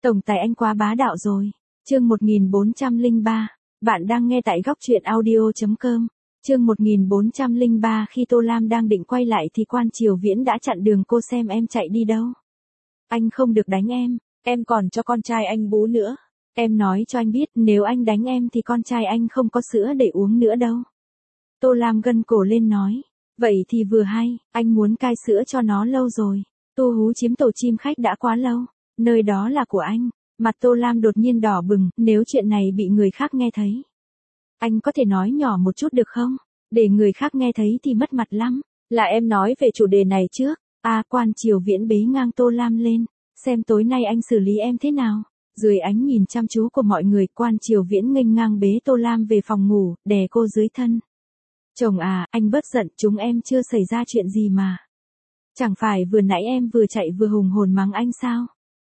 Tổng tài anh quá bá đạo rồi. Chương 1403. Bạn đang nghe tại góc truyện audio.com. Chương 1403. Khi Tô Lam đang định quay lại thì Quan Triều Viễn đã chặn đường cô, xem em chạy đi đâu. Anh không được đánh em còn cho con trai anh bú nữa. Em nói cho anh biết, nếu anh đánh em thì con trai anh không có sữa để uống nữa đâu. Tô Lam gân cổ lên nói. Vậy thì vừa hay, anh muốn cai sữa cho nó lâu rồi. Tu Hú chiếm tổ chim khách đã quá lâu. Nơi đó là của anh. Mặt Tô Lam đột nhiên đỏ bừng, nếu chuyện này bị người khác nghe thấy. Anh có thể nói nhỏ một chút được không? Để người khác nghe thấy thì mất mặt lắm. Là em nói về chủ đề này trước. Quan Triều Viễn bế ngang Tô Lam lên. Xem tối nay anh xử lý em thế nào. Dưới ánh nhìn chăm chú của mọi người, Quan Triều Viễn nghênh ngang bế Tô Lam về phòng ngủ, đè cô dưới thân. Chồng anh bớt giận, chúng em chưa xảy ra chuyện gì mà. Chẳng phải vừa nãy em vừa chạy vừa hùng hồn mắng anh sao?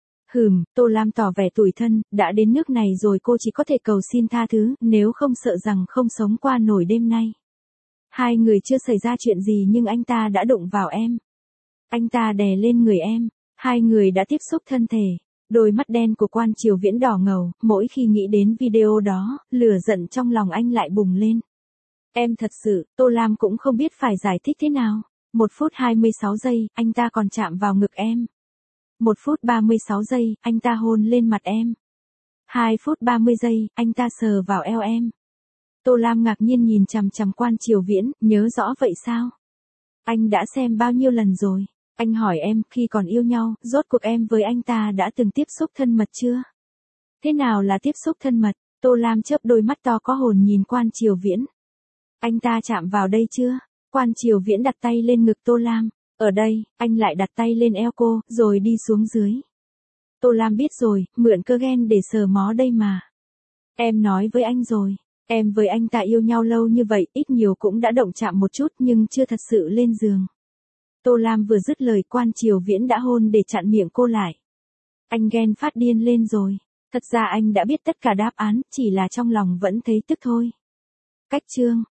Tô Lam tỏ vẻ tủi thân, đã đến nước này rồi cô chỉ có thể cầu xin tha thứ, nếu không sợ rằng không sống qua nổi đêm nay. Hai người chưa xảy ra chuyện gì nhưng anh ta đã đụng vào em. Anh ta đè lên người em, hai người đã tiếp xúc thân thể. Đôi mắt đen của Quan Triều Viễn đỏ ngầu, mỗi khi nghĩ đến video đó, lửa giận trong lòng anh lại bùng lên. Em thật sự, Tô Lam cũng không biết phải giải thích thế nào. 1 phút 26 giây, anh ta còn chạm vào ngực em. 1 phút 36 giây, anh ta hôn lên mặt em. 2 phút 30 giây, anh ta sờ vào eo em. Tô Lam ngạc nhiên nhìn chằm chằm Quan Triều Viễn, nhớ rõ vậy sao? Anh đã xem bao nhiêu lần rồi? Anh hỏi em, khi còn yêu nhau, rốt cuộc em với anh ta đã từng tiếp xúc thân mật chưa? Thế nào là tiếp xúc thân mật? Tô Lam chớp đôi mắt to có hồn nhìn Quan Triều Viễn. Anh ta chạm vào đây chưa? Quan Triều Viễn đặt tay lên ngực Tô Lam. Ở đây, anh lại đặt tay lên eo cô, rồi đi xuống dưới. Tô Lam biết rồi, mượn cơ ghen để sờ mó đây mà. Em nói với anh rồi, em với anh ta yêu nhau lâu như vậy, ít nhiều cũng đã động chạm một chút nhưng chưa thật sự lên giường. Tô Lam vừa dứt lời, Quan Triều Viễn đã hôn để chặn miệng cô lại. Anh ghen phát điên lên rồi. Thật ra anh đã biết tất cả đáp án, chỉ là trong lòng vẫn thấy tức thôi. Cách chương